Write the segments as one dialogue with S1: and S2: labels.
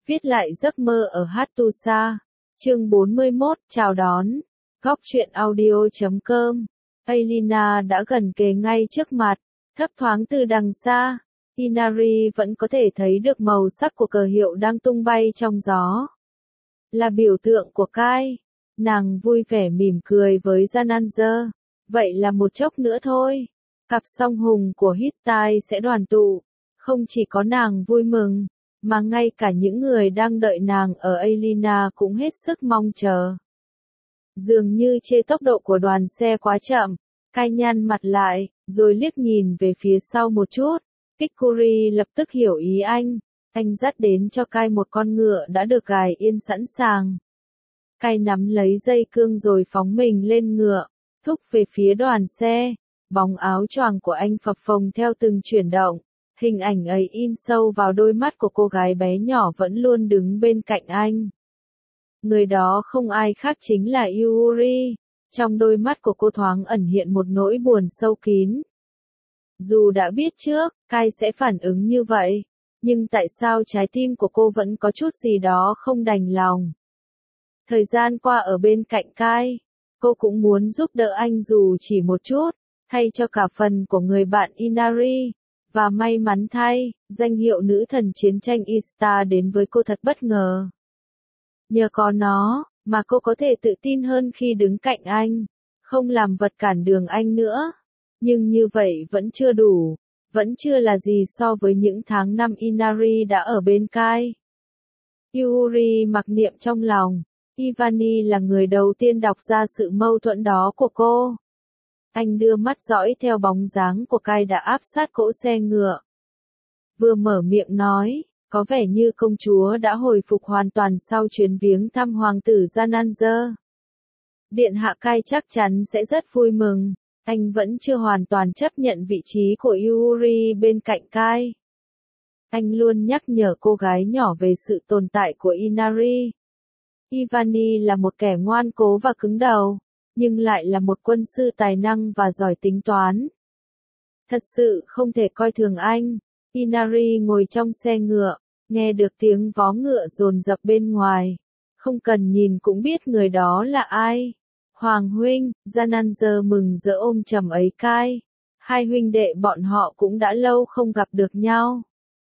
S1: Viết lại giấc mơ ở Hattusa. Chương 41, chào đón. Góc truyện audio.com. Aelina đã gần kề ngay trước mặt, thấp thoáng từ đằng xa. Inari vẫn có thể thấy được màu sắc của cờ hiệu đang tung bay trong gió. Là biểu tượng của Kai. Nàng vui vẻ mỉm cười với Jananzer. Vậy là một chốc nữa thôi. Cặp song hùng của Hittite sẽ đoàn tụ. Không chỉ có nàng vui mừng, mà ngay cả những người đang đợi nàng ở Aelina cũng hết sức mong chờ. Dường như chê tốc độ của đoàn xe quá chậm, Kai nhăn mặt lại, rồi liếc nhìn về phía sau một chút. Kikuri lập tức hiểu ý anh dắt đến cho Kai một con ngựa đã được gài yên sẵn sàng. Kai nắm lấy dây cương rồi phóng mình lên ngựa, thúc về phía đoàn xe. Bóng áo choàng của anh phập phồng theo từng chuyển động. Hình ảnh ấy in sâu vào đôi mắt của cô gái bé nhỏ vẫn luôn đứng bên cạnh anh. Người đó không ai khác chính là Yuri. Trong đôi mắt của cô thoáng ẩn hiện một nỗi buồn sâu kín. Dù đã biết trước, Kai sẽ phản ứng như vậy, nhưng tại sao trái tim của cô vẫn có chút gì đó không đành lòng. Thời gian qua ở bên cạnh Kai, cô cũng muốn giúp đỡ anh dù chỉ một chút, thay cho cả phần của người bạn Inari. Và may mắn thay, danh hiệu nữ thần chiến tranh Ista đến với cô thật bất ngờ. Nhờ có nó, mà cô có thể tự tin hơn khi đứng cạnh anh, không làm vật cản đường anh nữa. Nhưng như vậy vẫn chưa đủ, vẫn chưa là gì so với những tháng năm Inari đã ở bên Kai. Yuri mặc niệm trong lòng, Ivani là người đầu tiên đọc ra sự mâu thuẫn đó của cô. Anh đưa mắt dõi theo bóng dáng của Kai đã áp sát cỗ xe ngựa. Vừa mở miệng nói, có vẻ như công chúa đã hồi phục hoàn toàn sau chuyến viếng thăm hoàng tử Jananzer. Điện hạ Kai chắc chắn sẽ rất vui mừng. Anh vẫn chưa hoàn toàn chấp nhận vị trí của Yuri bên cạnh Kai. Anh luôn nhắc nhở cô gái nhỏ về sự tồn tại của Inari. Ivani là một kẻ ngoan cố và cứng đầu, nhưng lại là một quân sư tài năng và giỏi tính toán. Thật sự không thể coi thường anh. Inari ngồi trong xe ngựa, nghe được tiếng vó ngựa dồn dập bên ngoài. Không cần nhìn cũng biết người đó là ai. Hoàng huynh, Jananzer mừng rỡ ôm chầm ấy Kai. Hai huynh đệ bọn họ cũng đã lâu không gặp được nhau.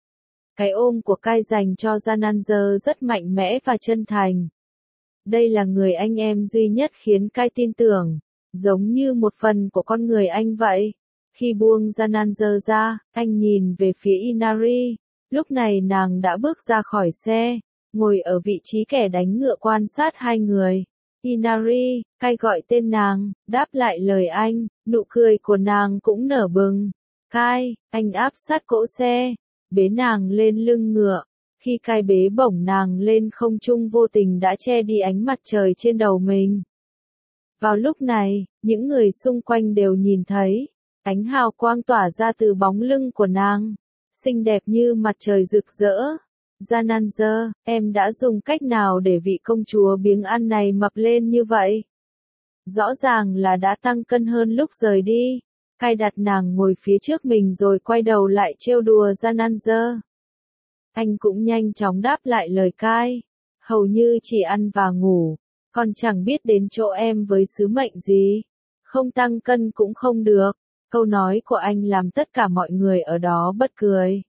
S1: Cái ôm của Kai dành cho Jananzer rất mạnh mẽ và chân thành. Đây là người anh em duy nhất khiến Kai tin tưởng, giống như một phần của con người anh vậy. Khi buông Jananzer ra, anh nhìn về phía Inari. Lúc này nàng đã bước ra khỏi xe, ngồi ở vị trí kẻ đánh ngựa quan sát hai người. Inari, Kai gọi tên nàng, đáp lại lời anh, nụ cười của nàng cũng nở bừng. Kai, anh áp sát cỗ xe, bế nàng lên lưng ngựa. Khi Kai bế bổng nàng lên không trung vô tình đã che đi ánh mặt trời trên đầu mình. Vào lúc này, những người xung quanh đều nhìn thấy, ánh hào quang tỏa ra từ bóng lưng của nàng, xinh đẹp như mặt trời rực rỡ. Jananzer, em đã dùng cách nào để vị công chúa biếng ăn này mập lên như vậy? Rõ ràng là đã tăng cân hơn lúc rời đi. Kai đặt nàng ngồi phía trước mình rồi quay đầu lại trêu đùa Jananzer. Anh cũng nhanh chóng đáp lại lời Kai. Hầu như chỉ ăn và ngủ, còn chẳng biết đến chỗ em với sứ mệnh gì. Không tăng cân cũng không được. Câu nói của anh làm tất cả mọi người ở đó bật cười.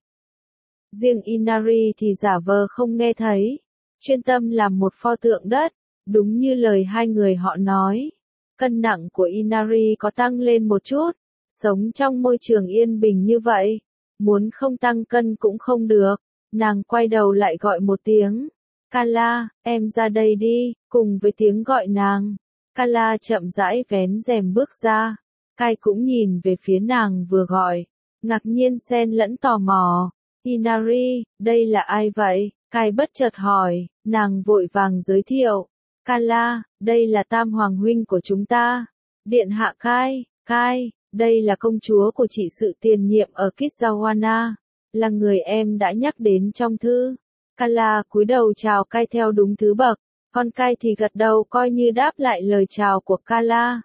S1: Riêng Inari thì giả vờ không nghe thấy, chuyên tâm làm một pho tượng đất, đúng như lời hai người họ nói. Cân nặng của Inari có tăng lên một chút, sống trong môi trường yên bình như vậy, muốn không tăng cân cũng không được. Nàng quay đầu lại gọi một tiếng. Kala, em ra đây đi, cùng với tiếng gọi nàng. Kala chậm rãi vén rèm bước ra. Kai cũng nhìn về phía nàng vừa gọi, ngạc nhiên xen lẫn tò mò. Inari, đây là ai vậy? Kai bất chợt hỏi, nàng vội vàng giới thiệu. Kala, đây là tam hoàng huynh của chúng ta. Điện hạ Kai, Kai, đây là công chúa của trị sự tiền nhiệm ở Kitzawana. Là người em đã nhắc đến trong thư. Kala cúi đầu chào Kai theo đúng thứ bậc, còn Kai thì gật đầu coi như đáp lại lời chào của Kala.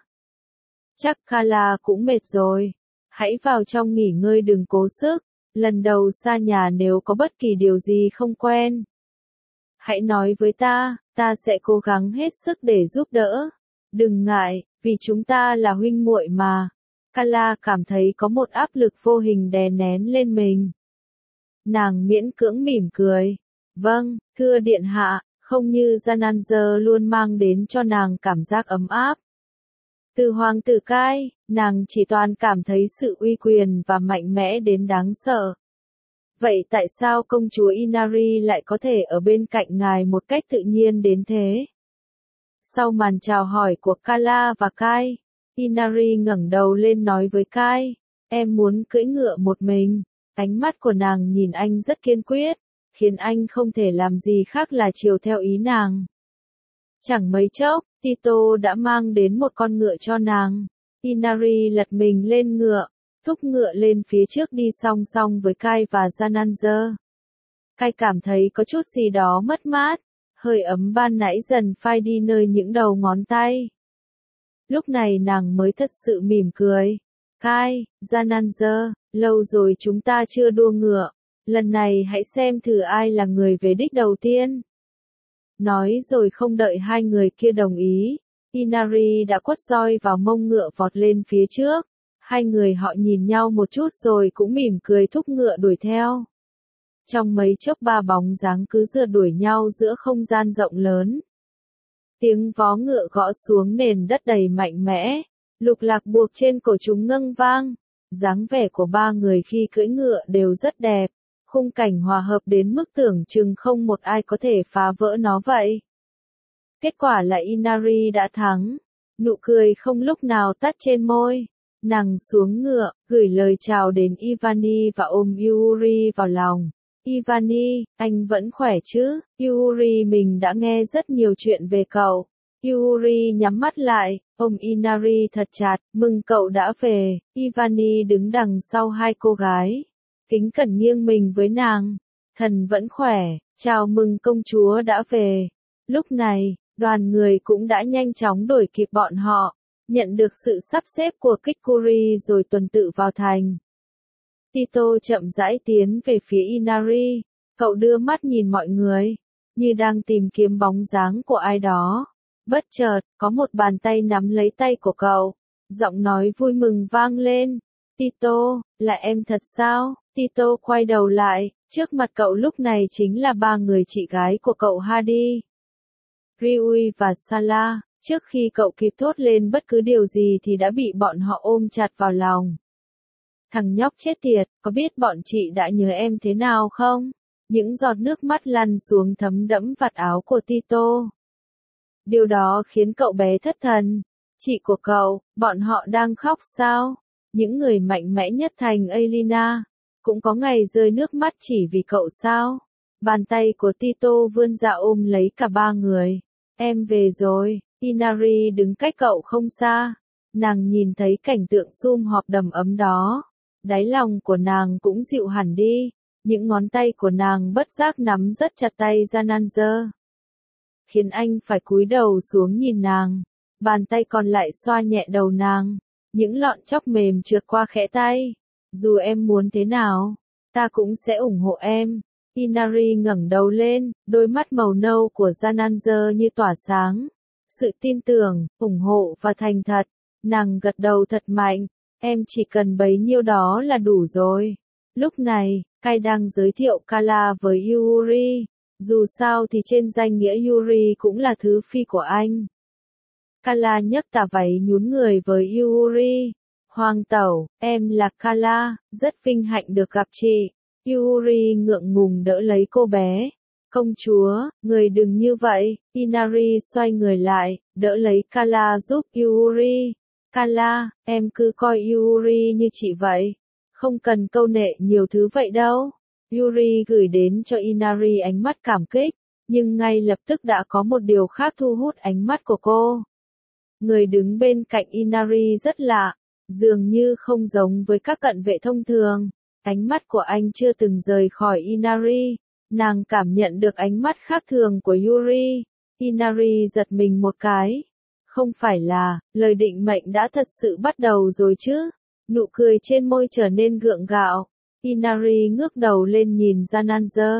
S1: Chắc Kala cũng mệt rồi. Hãy vào trong nghỉ ngơi đừng cố sức. Lần đầu xa nhà nếu có bất kỳ điều gì không quen, Hãy nói với ta sẽ cố gắng hết sức để giúp đỡ. Đừng ngại, vì chúng ta là huynh muội mà. Kala cảm thấy có một áp lực vô hình đè nén lên mình. Nàng miễn cưỡng mỉm cười. Vâng, thưa điện hạ, không như Jananzer luôn mang đến cho nàng cảm giác ấm áp. Từ hoàng tử Kai, nàng chỉ toàn cảm thấy sự uy quyền và mạnh mẽ đến đáng sợ. Vậy tại sao công chúa Inari lại có thể ở bên cạnh ngài một cách tự nhiên đến thế? Sau màn chào hỏi của Kala và Kai, Inari ngẩng đầu lên nói với Kai, em muốn cưỡi ngựa một mình. Ánh mắt của nàng nhìn anh rất kiên quyết, khiến anh không thể làm gì khác là chiều theo ý nàng. Chẳng mấy chốc, Tito đã mang đến một con ngựa cho nàng. Inari lật mình lên ngựa, thúc ngựa lên phía trước đi song song với Kai và Jananzer. Kai cảm thấy có chút gì đó mất mát, hơi ấm ban nãy dần phai đi nơi những đầu ngón tay. Lúc này nàng mới thật sự mỉm cười. Kai, Jananzer, lâu rồi chúng ta chưa đua ngựa, lần này hãy xem thử ai là người về đích đầu tiên. Nói rồi không đợi hai người kia đồng ý, Inari đã quất roi vào mông ngựa vọt lên phía trước. Hai người họ nhìn nhau một chút rồi cũng mỉm cười thúc ngựa đuổi theo. Trong mấy chốc ba bóng dáng cứ rượt đuổi nhau giữa không gian rộng lớn. Tiếng vó ngựa gõ xuống nền đất đầy mạnh mẽ, lục lạc buộc trên cổ chúng ngân vang. Dáng vẻ của ba người khi cưỡi ngựa đều rất đẹp, khung cảnh hòa hợp đến mức tưởng chừng không một ai có thể phá vỡ nó vậy. Kết quả là Inari đã thắng, nụ cười không lúc nào tắt trên môi. Nàng xuống ngựa, gửi lời chào đến Ivani và ôm Yuri vào lòng. Ivani, anh vẫn khỏe chứ? Yuri, mình đã nghe rất nhiều chuyện về cậu. Yuri nhắm mắt lại, ôm Inari thật chặt, mừng cậu đã về. Ivani đứng đằng sau hai cô gái, kính cẩn nghiêng mình với nàng. Thần vẫn khỏe, chào mừng công chúa đã về. Lúc này, đoàn người cũng đã nhanh chóng đuổi kịp bọn họ. Nhận được sự sắp xếp của Kikuri rồi tuần tự vào thành. Tito chậm rãi tiến về phía Inari, cậu đưa mắt nhìn mọi người, như đang tìm kiếm bóng dáng của ai đó. Bất chợt, có một bàn tay nắm lấy tay của cậu, giọng nói vui mừng vang lên. Tito, là em thật sao? Tito quay đầu lại, trước mặt cậu lúc này chính là ba người chị gái của cậu Hadi, Ryui và Sala. Trước khi cậu kịp thốt lên bất cứ điều gì thì đã bị bọn họ ôm chặt vào lòng. Thằng nhóc chết tiệt, có biết bọn chị đã nhớ em thế nào không? Những giọt nước mắt lăn xuống thấm đẫm vạt áo của Tito. Điều đó khiến cậu bé thất thần. Chị của cậu, bọn họ đang khóc sao? Những người mạnh mẽ nhất thành Elina, cũng có ngày rơi nước mắt chỉ vì cậu sao? Bàn tay của Tito vươn ra ôm lấy cả ba người. Em về rồi. Inari đứng cách cậu không xa. Nàng nhìn thấy cảnh tượng sum họp đầm ấm đó. Đáy lòng của nàng cũng dịu hẳn đi. Những ngón tay của nàng bất giác nắm rất chặt tay Jananzer, khiến anh phải cúi đầu xuống nhìn nàng. Bàn tay còn lại xoa nhẹ đầu nàng. Những lọn tóc mềm trượt qua khẽ tay. Dù em muốn thế nào, ta cũng sẽ ủng hộ em. Inari ngẩng đầu lên, đôi mắt màu nâu của Jananzer như tỏa sáng. Sự tin tưởng, ủng hộ và thành thật. Nàng gật đầu thật mạnh. Em chỉ cần bấy nhiêu đó là đủ rồi. Lúc này, Kai đang giới thiệu Kala với Yuri. Dù sao thì trên danh nghĩa Yuri cũng là thứ phi của anh. Kala nhấc tà váy nhún người với Yuri. Hoàng tẩu, em là Kala, rất vinh hạnh được gặp chị. Yuri ngượng ngùng đỡ lấy cô bé. Công chúa, người đừng như vậy. Inari xoay người lại, đỡ lấy Kala giúp Yuri. Kala, em cứ coi Yuri như chị vậy. Không cần câu nệ nhiều thứ vậy đâu. Yuri gửi đến cho Inari ánh mắt cảm kích, nhưng ngay lập tức đã có một điều khác thu hút ánh mắt của cô. Người đứng bên cạnh Inari rất lạ, dường như không giống với các cận vệ thông thường. Ánh mắt của anh chưa từng rời khỏi Inari. Nàng cảm nhận được ánh mắt khác thường của Yuri. Inari giật mình một cái. Không phải là, lời định mệnh đã thật sự bắt đầu rồi chứ? Nụ cười trên môi trở nên gượng gạo. Inari ngước đầu lên nhìn Jananzer.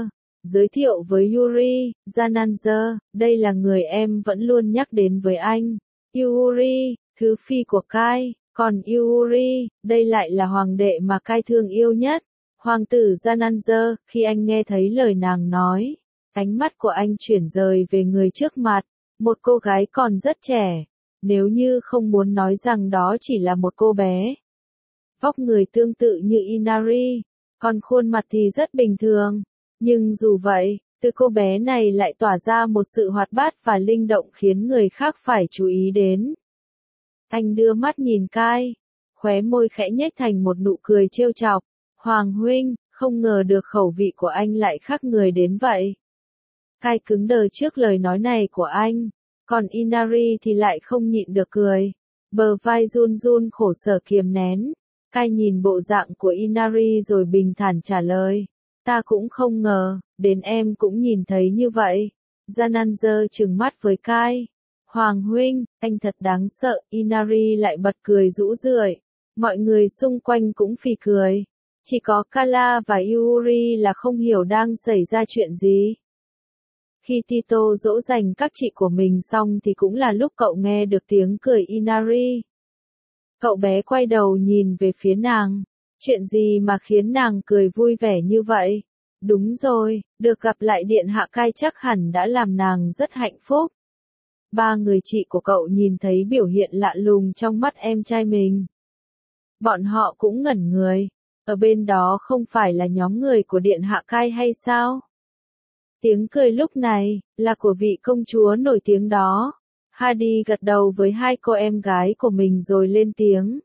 S1: giới thiệu với Yuri, Jananzer, đây là người em vẫn luôn nhắc đến với anh. Yuri, thứ phi của Kai, còn Yuri, đây lại là hoàng đệ mà Kai thương yêu nhất. Hoàng tử Jananzer, khi anh nghe thấy lời nàng nói, ánh mắt của anh chuyển rời về người trước mặt, một cô gái còn rất trẻ, nếu như không muốn nói rằng đó chỉ là một cô bé. Vóc người tương tự như Inari, còn khuôn mặt thì rất bình thường, nhưng dù vậy, từ cô bé này lại tỏa ra một sự hoạt bát và linh động khiến người khác phải chú ý đến. Anh đưa mắt nhìn Kai, khóe môi khẽ nhếch thành một nụ cười trêu chọc. Hoàng huynh, không ngờ được khẩu vị của anh lại khác người đến vậy. Kai cứng đờ trước lời nói này của anh, còn Inari thì lại không nhịn được cười. Bờ vai run run khổ sở kiềm nén. Kai nhìn bộ dạng của Inari rồi bình thản trả lời. Ta cũng không ngờ, đến em cũng nhìn thấy như vậy. Jananzer trừng mắt với Kai. Hoàng huynh, anh thật đáng sợ. Inari lại bật cười rũ rượi. Mọi người xung quanh cũng phì cười. Chỉ có Kala và Yuri là không hiểu đang xảy ra chuyện gì. Khi Tito dỗ dành các chị của mình xong thì cũng là lúc cậu nghe được tiếng cười Inari. Cậu bé quay đầu nhìn về phía nàng. Chuyện gì mà khiến nàng cười vui vẻ như vậy? Đúng rồi, được gặp lại điện hạ Kai chắc hẳn đã làm nàng rất hạnh phúc. Ba người chị của cậu nhìn thấy biểu hiện lạ lùng trong mắt em trai mình. Bọn họ cũng ngẩn người. Ở bên đó không phải là nhóm người của điện hạ Kai hay sao? Tiếng cười lúc này, là của vị công chúa nổi tiếng đó. Hadi gật đầu với hai cô em gái của mình rồi lên tiếng.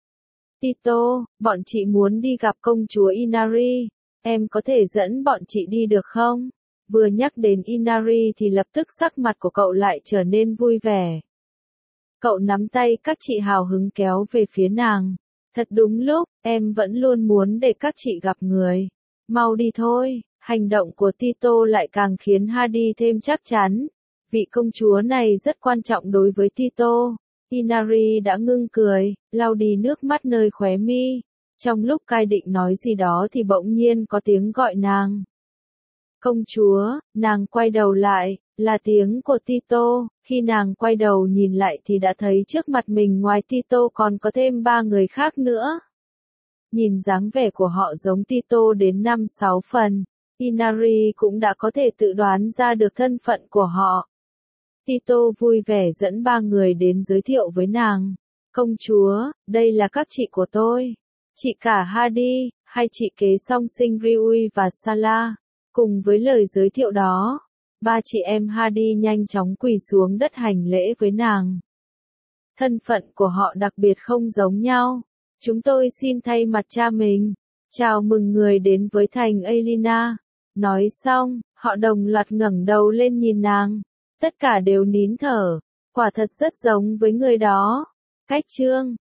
S1: Tito, bọn chị muốn đi gặp công chúa Inari, em có thể dẫn bọn chị đi được không? Vừa nhắc đến Inari thì lập tức sắc mặt của cậu lại trở nên vui vẻ. Cậu nắm tay các chị hào hứng kéo về phía nàng. Thật đúng lúc, em vẫn luôn muốn để các chị gặp người. Mau đi thôi, hành động của Tito lại càng khiến Hadi thêm chắc chắn. Vị công chúa này rất quan trọng đối với Tito. Inari đã ngưng cười, lau đi nước mắt nơi khóe mi. Trong lúc Kai định nói gì đó thì bỗng nhiên có tiếng gọi nàng. Công chúa, nàng quay đầu lại, là tiếng của Tito. Khi nàng quay đầu nhìn lại thì đã thấy trước mặt mình ngoài Tito còn có thêm 3 người khác nữa. Nhìn dáng vẻ của họ giống Tito đến 5-6 phần. Inari cũng đã có thể tự đoán ra được thân phận của họ. Tito vui vẻ dẫn 3 người đến giới thiệu với nàng. Công chúa, đây là các chị của tôi. Chị cả Hadi, hai chị kế song sinh Ryui và Sala. Cùng với lời giới thiệu đó, 3 chị em Hadi nhanh chóng quỳ xuống đất hành lễ với nàng. Thân phận của họ đặc biệt không giống nhau. Chúng tôi xin thay mặt cha mình, chào mừng người đến với thành Aelina. Nói xong, họ đồng loạt ngẩng đầu lên nhìn nàng. Tất cả đều nín thở, quả thật rất giống với người đó. Cách chương